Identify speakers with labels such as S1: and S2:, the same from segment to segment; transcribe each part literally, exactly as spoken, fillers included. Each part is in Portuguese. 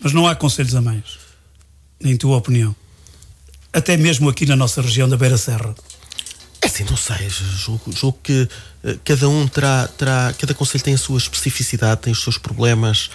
S1: Mas não há conselhos a mais, em tua opinião? Até mesmo aqui na nossa região da Beira Serra.
S2: É assim, não sei, julgo, julgo que uh, cada um terá, terá, cada conselho tem a sua especificidade, tem os seus problemas.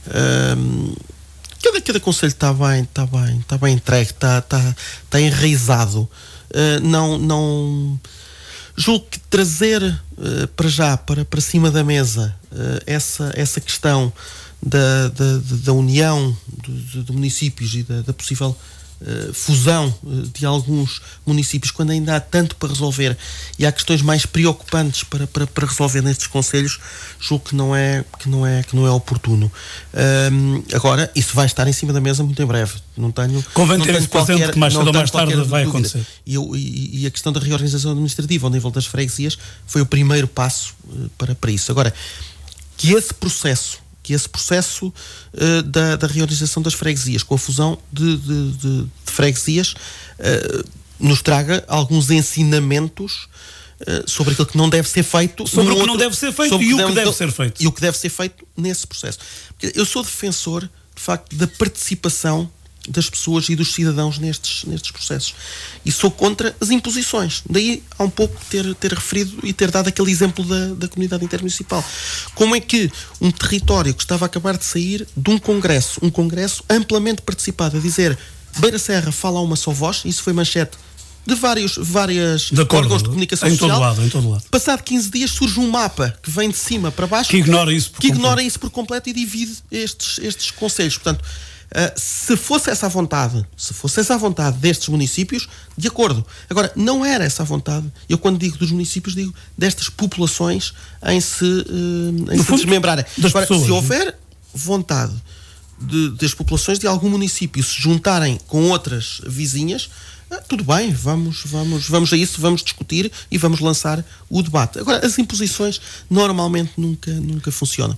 S2: Uh, cada, cada conselho está bem, está bem, está bem entregue, está, está, está enraizado. Uh, não, não julgo que trazer uh, para já, para, para cima da mesa, uh, essa, essa questão da, da, da união de, de municípios e da, da possível Uh, fusão uh, de alguns municípios, quando ainda há tanto para resolver e há questões mais preocupantes para, para, para resolver nestes conselhos, julgo que não é, que não é, que não é oportuno. Um, agora, isso vai estar em cima da mesa muito em breve. Não tenho,
S1: Convém
S2: não
S1: ter
S2: tenho
S1: esse presente que mais cedo ou mais tarde vai
S2: dúvida.
S1: acontecer.
S2: E, eu, e, e a questão da reorganização administrativa ao nível das freguesias foi o primeiro passo uh, para, para isso. Agora, que esse processo que esse processo uh, da, da reorganização das freguesias, com a fusão de, de, de, de freguesias, uh, nos traga alguns ensinamentos uh, sobre aquilo que não deve ser feito.
S1: Sobre o que
S2: outro,
S1: não deve ser feito e o que deve ser feito.
S2: E o que deve ser feito nesse processo. Porque eu sou defensor, de facto, da participação das pessoas e dos cidadãos nestes, nestes processos. E sou contra as imposições. Daí há um pouco ter, ter referido e ter dado aquele exemplo da, da comunidade intermunicipal. Como é que um território que estava a acabar de sair de um congresso, um congresso amplamente participado, a dizer Beira Serra fala a uma só voz, isso foi manchete de vários várias
S1: de acordo,
S2: órgãos de comunicação
S1: em
S2: social.
S1: Todo lado, em todo lado.
S2: Passado quinze dias surge um mapa que vem de cima para baixo
S1: que ignora isso por
S2: que
S1: completo.
S2: ignora isso por completo e divide estes, estes conselhos. Portanto, Uh, se fosse essa a vontade, se fosse essa a vontade destes municípios, de acordo. Agora, não era essa a vontade. Eu, quando digo dos municípios, digo destas populações em se, uh, em se desmembrarem. Agora,
S1: pessoas,
S2: se houver vontade de, das populações de algum município se juntarem com outras vizinhas, uh, tudo bem, vamos, vamos, vamos a isso, vamos discutir e vamos lançar o debate. Agora, as imposições normalmente nunca, nunca funcionam.